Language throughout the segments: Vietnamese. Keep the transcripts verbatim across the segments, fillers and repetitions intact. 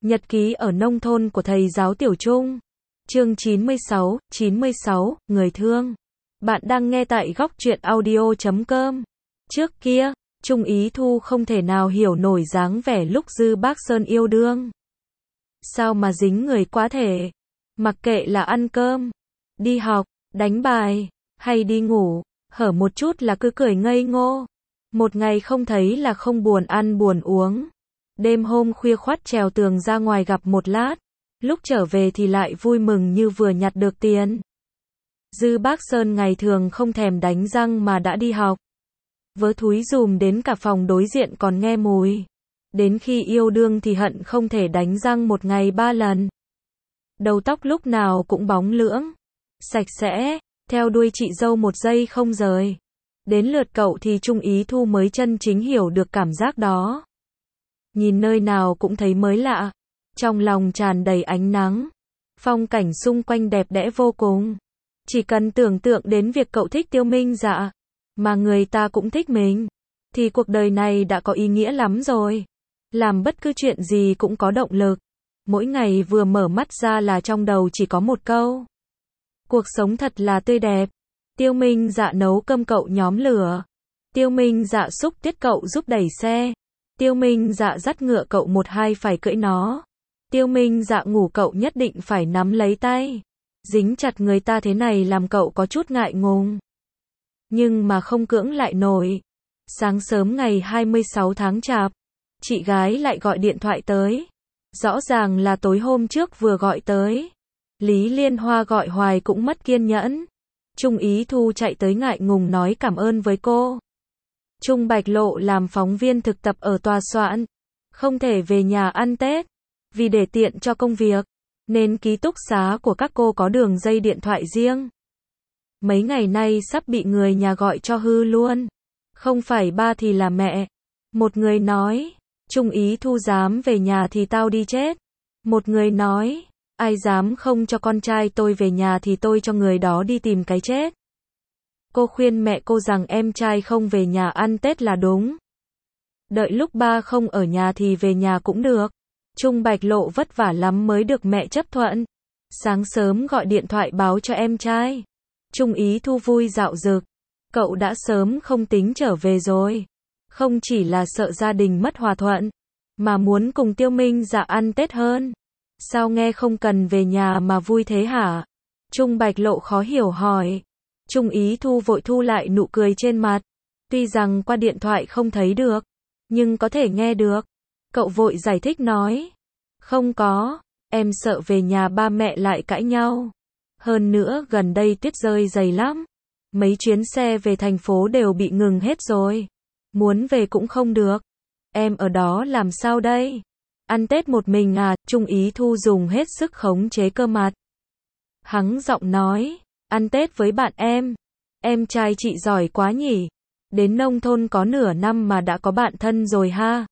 Nhật ký ở nông thôn của thầy giáo Tiểu Trung. Chương chín mươi sáu, chín mươi sáu, người thương. Bạn đang nghe tại góc truyện audio chấm com. Trước kia, Trung Ý Thu không thể nào hiểu nổi dáng vẻ lúc Dư Bác Sơn yêu đương. Sao mà dính người quá thể. Mặc kệ là ăn cơm, đi học, đánh bài, hay đi ngủ, hở một chút là cứ cười ngây ngô. Một ngày không thấy là không buồn ăn buồn uống. Đêm hôm khuya khoắt trèo tường ra ngoài gặp một lát, lúc trở về thì lại vui mừng như vừa nhặt được tiền. Dư Bác Sơn ngày thường không thèm đánh răng mà đã đi học. Vớ thúi dùm đến cả phòng đối diện còn nghe mùi. Đến khi yêu đương thì hận không thể đánh răng một ngày ba lần. Đầu tóc lúc nào cũng bóng lưỡng, sạch sẽ, theo đuôi chị dâu một giây không rời. Đến lượt cậu thì Trung Ý Thu mới chân chính hiểu được cảm giác đó. Nhìn nơi nào cũng thấy mới lạ, trong lòng tràn đầy ánh nắng. Phong cảnh xung quanh đẹp đẽ vô cùng. Chỉ cần tưởng tượng đến việc cậu thích Tiêu Minh Dạ, mà người ta cũng thích mình, thì cuộc đời này đã có ý nghĩa lắm rồi. Làm bất cứ chuyện gì cũng có động lực. Mỗi ngày vừa mở mắt ra là trong đầu chỉ có một câu: cuộc sống thật là tươi đẹp. Tiêu Minh Dạ nấu cơm cậu nhóm lửa. Tiêu Minh Dạ xúc tiết cậu giúp đẩy xe. Tiêu Minh Dạ dắt ngựa cậu một hai phải cưỡi nó. Tiêu Minh Dạ ngủ cậu nhất định phải nắm lấy tay. Dính chặt người ta thế này làm cậu có chút ngại ngùng. Nhưng mà không cưỡng lại nổi. Sáng sớm ngày hai mươi sáu tháng Chạp, chị gái lại gọi điện thoại tới. Rõ ràng là tối hôm trước vừa gọi tới. Lý Liên Hoa gọi hoài cũng mất kiên nhẫn. Trung Ý Thu chạy tới ngại ngùng nói cảm ơn với cô. Trung Bạch Lộ làm phóng viên thực tập ở tòa soạn, không thể về nhà ăn Tết, vì để tiện cho công việc, nên ký túc xá của các cô có đường dây điện thoại riêng. Mấy ngày nay sắp bị người nhà gọi cho hư luôn. Không phải ba thì là mẹ. Một người nói, Trung Ý Thu dám về nhà thì tao đi chết. Một người nói, ai dám không cho con trai tôi về nhà thì tôi cho người đó đi tìm cái chết. Cô khuyên mẹ cô rằng em trai không về nhà ăn Tết là đúng. Đợi lúc ba không ở nhà thì về nhà cũng được. Trung Bạch Lộ vất vả lắm mới được mẹ chấp thuận. Sáng sớm gọi điện thoại báo cho em trai. Trung Ý Thu vui dạo dực. Cậu đã sớm không tính trở về rồi. Không chỉ là sợ gia đình mất hòa thuận, mà muốn cùng Tiêu Minh Dạ ăn Tết hơn. Sao nghe không cần về nhà mà vui thế hả? Trung Bạch Lộ khó hiểu hỏi. Trung Ý Thu vội thu lại nụ cười trên mặt. Tuy rằng qua điện thoại không thấy được, nhưng có thể nghe được. Cậu vội giải thích nói. Không có, em sợ về nhà ba mẹ lại cãi nhau. Hơn nữa gần đây tuyết rơi dày lắm. Mấy chuyến xe về thành phố đều bị ngừng hết rồi. Muốn về cũng không được. Em ở đó làm sao đây? Ăn Tết một mình à? Trung Ý Thu dùng hết sức khống chế cơ mặt. Hắng giọng nói. Ăn Tết với bạn em. Em trai chị giỏi quá nhỉ. Đến nông thôn có nửa năm mà đã có bạn thân rồi ha.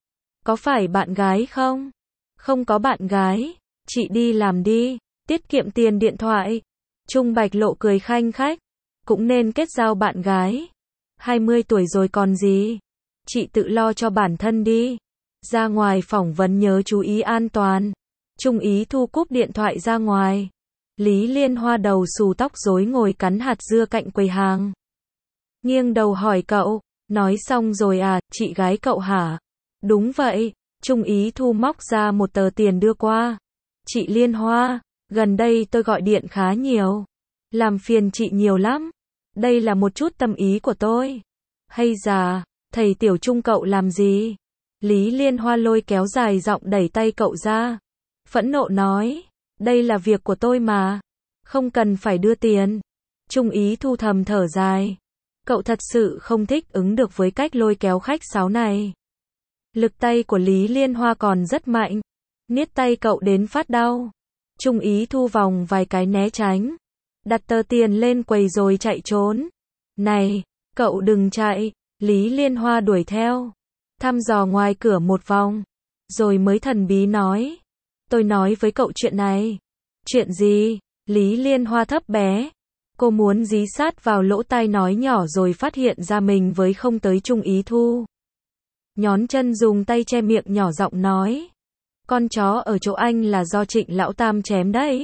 Có phải bạn gái không? Không có bạn gái. Chị đi làm đi. Tiết kiệm tiền điện thoại. Trung Bạch Lộ cười khanh khách. Cũng nên kết giao bạn gái. hai mươi tuổi rồi còn gì. Chị tự lo cho bản thân đi. Ra ngoài phỏng vấn nhớ chú ý an toàn. Trung Ý Thu cúp điện thoại ra ngoài. Lý Liên Hoa đầu xù tóc rối ngồi cắn hạt dưa cạnh quầy hàng. Nghiêng đầu hỏi cậu, nói xong rồi à, chị gái cậu hả? Đúng vậy. Trung Ý Thu móc ra một tờ tiền đưa qua. Chị Liên Hoa, gần đây tôi gọi điện khá nhiều. Làm phiền chị nhiều lắm. Đây là một chút tâm ý của tôi. Hay già, thầy Tiểu Trung cậu làm gì? Lý Liên Hoa lôi kéo dài giọng đẩy tay cậu ra. Phẫn nộ nói. Đây là việc của tôi mà. Không cần phải đưa tiền. Trung Ý Thu thầm thở dài. Cậu thật sự không thích ứng được với cách lôi kéo khách sáo này. Lực tay của Lý Liên Hoa còn rất mạnh. Niết tay cậu đến phát đau. Trung Ý Thu vòng vài cái né tránh. Đặt tờ tiền lên quầy rồi chạy trốn. Này, cậu đừng chạy. Lý Liên Hoa đuổi theo. Thăm dò ngoài cửa một vòng. Rồi mới thần bí nói. Tôi nói với cậu chuyện này. Chuyện gì? Lý Liên Hoa thấp bé. Cô muốn dí sát vào lỗ tai nói nhỏ rồi phát hiện ra mình với không tới Trung Ý Thu. Nhón chân dùng tay che miệng nhỏ giọng nói. con chó ở chỗ anh là do Trịnh Lão Tam chém đấy.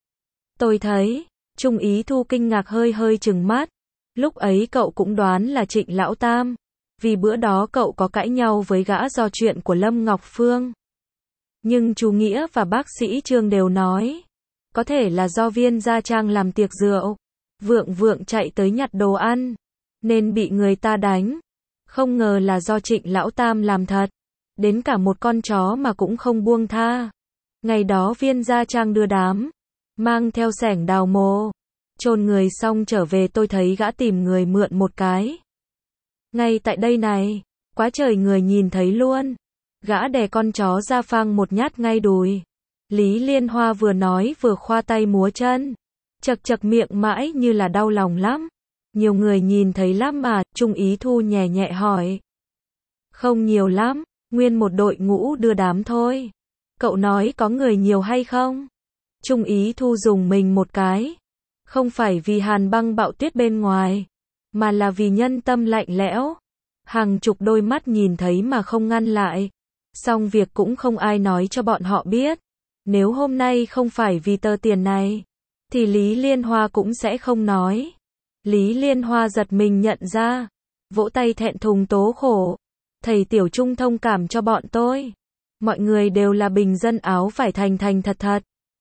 Tôi thấy, Trung Ý Thu kinh ngạc hơi hơi trừng mắt. Lúc ấy cậu cũng đoán là Trịnh Lão Tam. Vì bữa đó cậu có cãi nhau với gã do chuyện của Lâm Ngọc Phương. Nhưng chú Nghĩa và bác sĩ Trương đều nói, có thể là do Viên Gia Trang làm tiệc rượu, Vượng Vượng chạy tới nhặt đồ ăn, nên bị người ta đánh. Không ngờ là do Trịnh Lão Tam làm thật. Đến cả một con chó mà cũng không buông tha. Ngày đó Viên Gia Trang đưa đám, mang theo xẻng đào mồ, chôn người xong trở về tôi thấy gã tìm người mượn một cái. Ngay tại đây này, quá trời người nhìn thấy luôn. Gã đè con chó ra phang một nhát ngay đùi. Lý Liên Hoa vừa nói vừa khoa tay múa chân, chật chật miệng mãi như là đau lòng lắm. Nhiều người nhìn thấy lắm mà, Trung Ý Thu nhẹ nhẹ hỏi. Không nhiều lắm, nguyên một đội ngũ đưa đám thôi. Cậu nói có người nhiều hay không? Trung Ý Thu dùng mình một cái. Không phải vì hàn băng bạo tuyết bên ngoài, mà là vì nhân tâm lạnh lẽo. Hàng chục đôi mắt nhìn thấy mà không ngăn lại. Xong việc cũng không ai nói cho bọn họ biết. Nếu hôm nay không phải vì tờ tiền này, thì Lý Liên Hoa cũng sẽ không nói. Lý Liên Hoa giật mình nhận ra, vỗ tay thẹn thùng tố khổ. Thầy Tiểu Trung thông cảm cho bọn tôi. Mọi người đều là bình dân áo vải thành thành thật thật.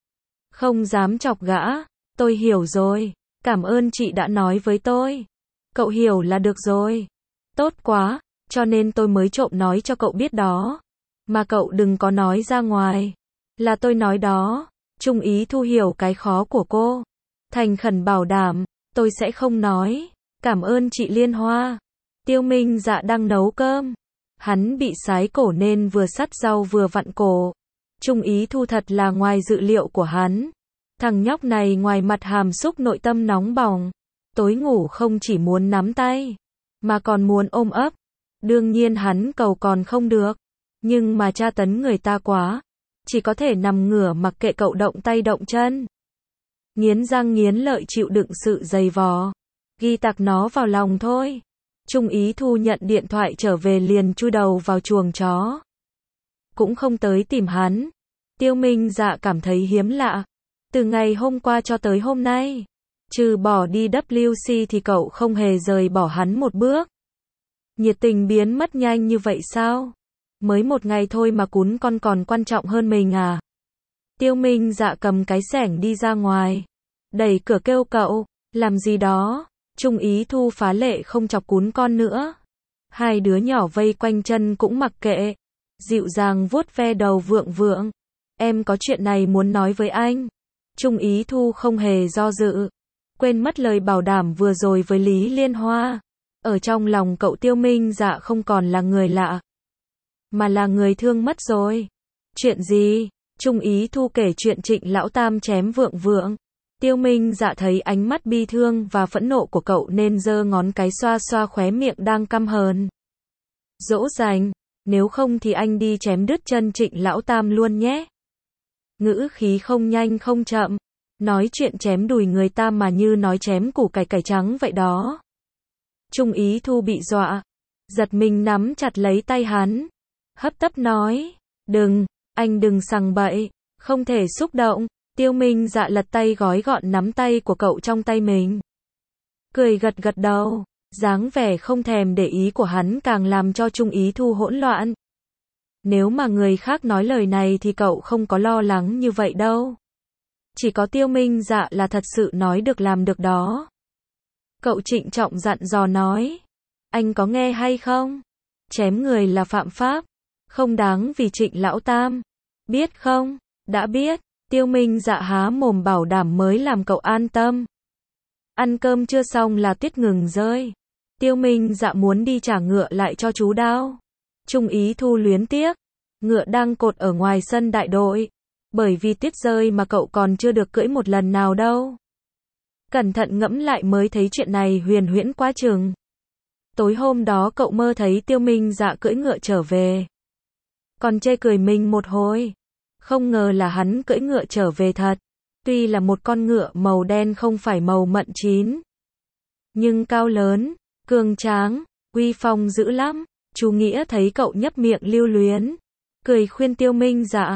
Không dám chọc gã. Tôi hiểu rồi. Cảm ơn chị đã nói với tôi. Cậu hiểu là được rồi. Tốt quá, cho nên tôi mới trộm nói cho cậu biết đó. Mà cậu đừng có nói ra ngoài. Là tôi nói đó. Trung Ý Thu hiểu cái khó của cô. Thành khẩn bảo đảm, tôi sẽ không nói. Cảm ơn chị Liên Hoa. Tiêu Minh Dạ đang nấu cơm. Hắn bị sái cổ nên vừa sắt rau vừa vặn cổ. Trung Ý Thu thật là ngoài dự liệu của hắn. Thằng nhóc này ngoài mặt hàm xúc nội tâm nóng bỏng. Tối ngủ không chỉ muốn nắm tay, mà còn muốn ôm ấp. Đương nhiên hắn cầu còn không được. Nhưng mà tra tấn người ta quá. Chỉ có thể nằm ngửa mặc kệ cậu động tay động chân. Nghiến răng nghiến lợi chịu đựng sự dày vò. Ghi tạc nó vào lòng thôi. Trung Ý Thu nhận điện thoại trở về liền chui đầu vào chuồng chó. Cũng không tới tìm hắn. Tiêu Minh Dạ cảm thấy hiếm lạ. Từ ngày hôm qua cho tới hôm nay, trừ bỏ đi W C thì cậu không hề rời bỏ hắn một bước. Nhiệt tình biến mất nhanh như vậy sao? Mới một ngày thôi mà cún con còn quan trọng hơn mình à? Tiêu Minh Dạ cầm cái xẻng đi ra ngoài, đẩy cửa kêu cậu, làm gì đó? Trung Ý Thu phá lệ không chọc cún con nữa. Hai đứa nhỏ vây quanh chân cũng mặc kệ, dịu dàng vuốt ve đầu Vượng Vượng. Em có chuyện này muốn nói với anh. Trung Ý Thu không hề do dự, quên mất lời bảo đảm vừa rồi với Lý Liên Hoa. Ở trong lòng cậu Tiêu Minh Dạ không còn là người lạ, mà là người thương mất rồi. Chuyện gì? Trung Ý Thu kể chuyện Trịnh Lão Tam chém Vượng Vượng. Tiêu Minh Dạ thấy ánh mắt bi thương và phẫn nộ của cậu nên giơ ngón cái xoa xoa khóe miệng đang căm hờn. Dỗ dành, nếu không thì anh đi chém đứt chân Trịnh Lão Tam luôn nhé. Ngữ khí không nhanh không chậm, nói chuyện chém đùi người ta mà như nói chém củ cải cải trắng vậy đó. Trung Ý Thu bị dọa, giật mình nắm chặt lấy tay hắn, hấp tấp nói, đừng, anh đừng sằng bậy, không thể xúc động. Tiêu Minh Dạ lật tay gói gọn nắm tay của cậu trong tay mình, cười gật gật đầu, dáng vẻ không thèm để ý của hắn càng làm cho Trung Ý Thu hỗn loạn. Nếu mà người khác nói lời này thì cậu không có lo lắng như vậy đâu. Chỉ có Tiêu Minh Dạ là thật sự nói được làm được đó. Cậu trịnh trọng dặn dò nói, anh có nghe hay không? Chém người là phạm pháp, không đáng vì Trịnh Lão Tam. Biết không? Đã biết. Tiêu Minh Dạ há mồm bảo đảm mới làm cậu an tâm. Ăn cơm chưa xong là tuyết ngừng rơi. Tiêu Minh Dạ muốn đi trả ngựa lại cho chú Đao. Trung Ý Thu luyến tiếc. Ngựa đang cột ở ngoài sân đại đội. Bởi vì tuyết rơi mà cậu còn chưa được cưỡi một lần nào đâu. Cẩn thận ngẫm lại mới thấy chuyện này huyền huyễn quá chừng. Tối hôm đó cậu mơ thấy Tiêu Minh Dạ cưỡi ngựa trở về. Còn chê cười mình một hồi. Không ngờ là hắn cưỡi ngựa trở về thật. Tuy là một con ngựa màu đen không phải màu mận chín, nhưng cao lớn, cường tráng, uy phong dữ lắm. Chú Nghĩa thấy cậu nhấp miệng lưu luyến, cười khuyên Tiêu Minh Dạ,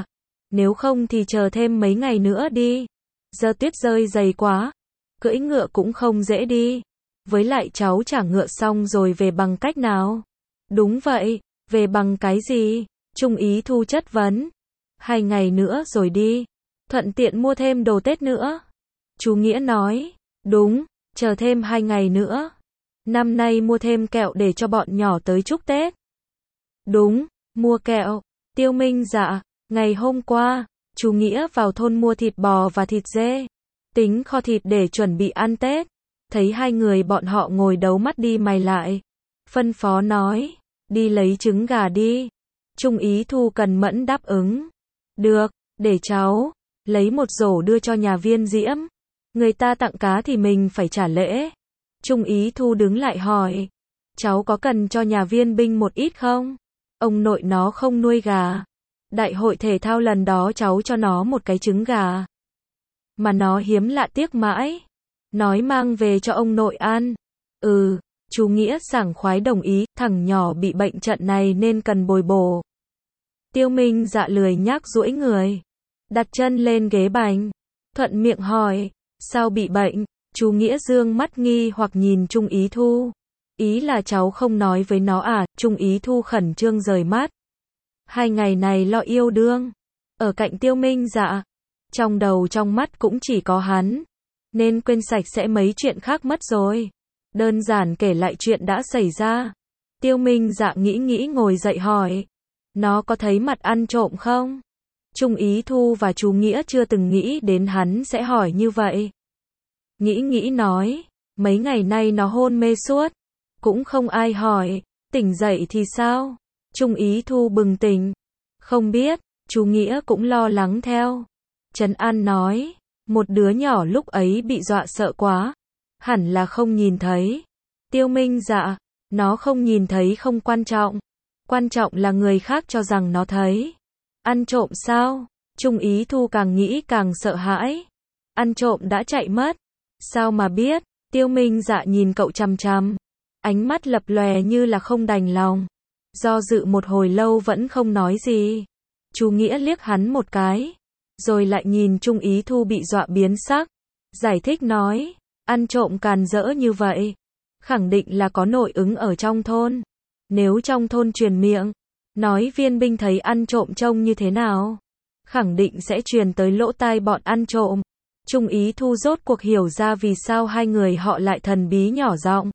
Nếu không thì chờ thêm mấy ngày nữa đi. Giờ tuyết rơi dày quá. Cưỡi ngựa cũng không dễ đi. Với lại cháu trả ngựa xong rồi về bằng cách nào? Đúng vậy, về bằng cái gì? Trung Ý Thu chất vấn. Hai ngày nữa rồi đi. Thuận tiện mua thêm đồ Tết nữa. Chú Nghĩa nói. Đúng, chờ thêm hai ngày nữa. Năm nay mua thêm kẹo để cho bọn nhỏ tới chúc Tết. Đúng, mua kẹo. Tiêu Minh dạ, ngày hôm qua, chú Nghĩa vào thôn mua thịt bò và thịt dê. Tính kho thịt để chuẩn bị ăn Tết. Thấy hai người bọn họ ngồi đấu mắt đi mày lại. Phân phó nói, đi lấy trứng gà đi. Trung Ý Thu cần mẫn đáp ứng. Được, để cháu lấy một rổ đưa cho nhà Viên Diễm. Người ta tặng cá thì mình phải trả lễ. Trung Ý Thu đứng lại hỏi, cháu có cần cho nhà Viên Binh một ít không? Ông nội nó không nuôi gà. Đại hội thể thao lần đó cháu cho nó một cái trứng gà. Mà nó hiếm lạ tiếc mãi. Nói mang về cho ông nội ăn. Ừ, chú Nghĩa sảng khoái đồng ý, thằng nhỏ bị bệnh trận này nên cần bồi bổ. Tiêu Minh dạ lười nhác duỗi người. Đặt chân lên ghế bành. Thuận miệng hỏi, sao bị bệnh? Chú Nghĩa dương mắt nghi hoặc nhìn Trung Ý Thu. Ý là cháu không nói với nó à? Trung Ý Thu khẩn trương rời mắt. Hai ngày này lo yêu đương. Ở cạnh Tiêu Minh dạ. Trong đầu trong mắt cũng chỉ có hắn. Nên quên sạch sẽ mấy chuyện khác mất rồi. Đơn giản kể lại chuyện đã xảy ra. Tiêu Minh dạ nghĩ nghĩ ngồi dậy hỏi. Nó có thấy mặt ăn trộm không? Trung Ý Thu và chú Nghĩa chưa từng nghĩ đến hắn sẽ hỏi như vậy. Nghĩ nghĩ nói. Mấy ngày nay nó hôn mê suốt. Cũng không ai hỏi. Tỉnh dậy thì sao? Trung Ý Thu bừng tỉnh. Không biết. Chú Nghĩa cũng lo lắng theo. Trấn An nói. Một đứa nhỏ lúc ấy bị dọa sợ quá. Hẳn là không nhìn thấy. Tiêu Minh dạ. Nó không nhìn thấy không quan trọng. Quan trọng là người khác cho rằng nó thấy. Ăn trộm sao? Trung Ý Thu càng nghĩ càng sợ hãi. Ăn trộm đã chạy mất. Sao mà biết? Tiêu Minh dạ nhìn cậu chằm chằm. Ánh mắt lập lòe như là không đành lòng. Do dự một hồi lâu vẫn không nói gì. Chú Nghĩa liếc hắn một cái. Rồi lại nhìn Trung Ý Thu bị dọa biến sắc. Giải thích nói. Ăn trộm càn rỡ như vậy. Khẳng định là có nội ứng ở trong thôn. Nếu trong thôn truyền miệng. Nói Viên Binh thấy ăn trộm trông như thế nào. Khẳng định sẽ truyền tới lỗ tai bọn ăn trộm. Trung Ý Thu rốt cuộc hiểu ra vì sao hai người họ lại thần bí nhỏ giọng.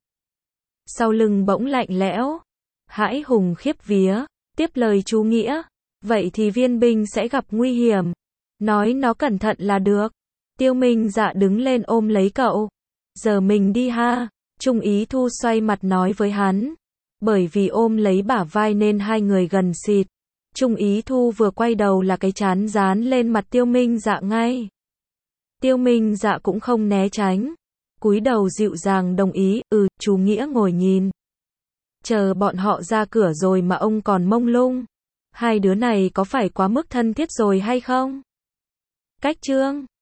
Sau lưng bỗng lạnh lẽo. Hãi hùng khiếp vía. Tiếp lời chú Nghĩa. Vậy thì Viên Binh sẽ gặp nguy hiểm. Nói nó cẩn thận là được. Tiêu Minh dạ đứng lên ôm lấy cậu. Giờ mình đi ha. Trung Ý Thu xoay mặt nói với hắn. Bởi vì ôm lấy bả vai nên hai người gần xịt. Trung Ý Thu vừa quay đầu là cái trán dán lên mặt Tiêu Minh dạ ngay. Tiêu Minh dạ cũng không né tránh. Cúi đầu dịu dàng đồng ý. Ừ, chú Nghĩa ngồi nhìn. Chờ bọn họ ra cửa rồi mà ông còn mông lung. Hai đứa này có phải quá mức thân thiết rồi hay không? Cách chương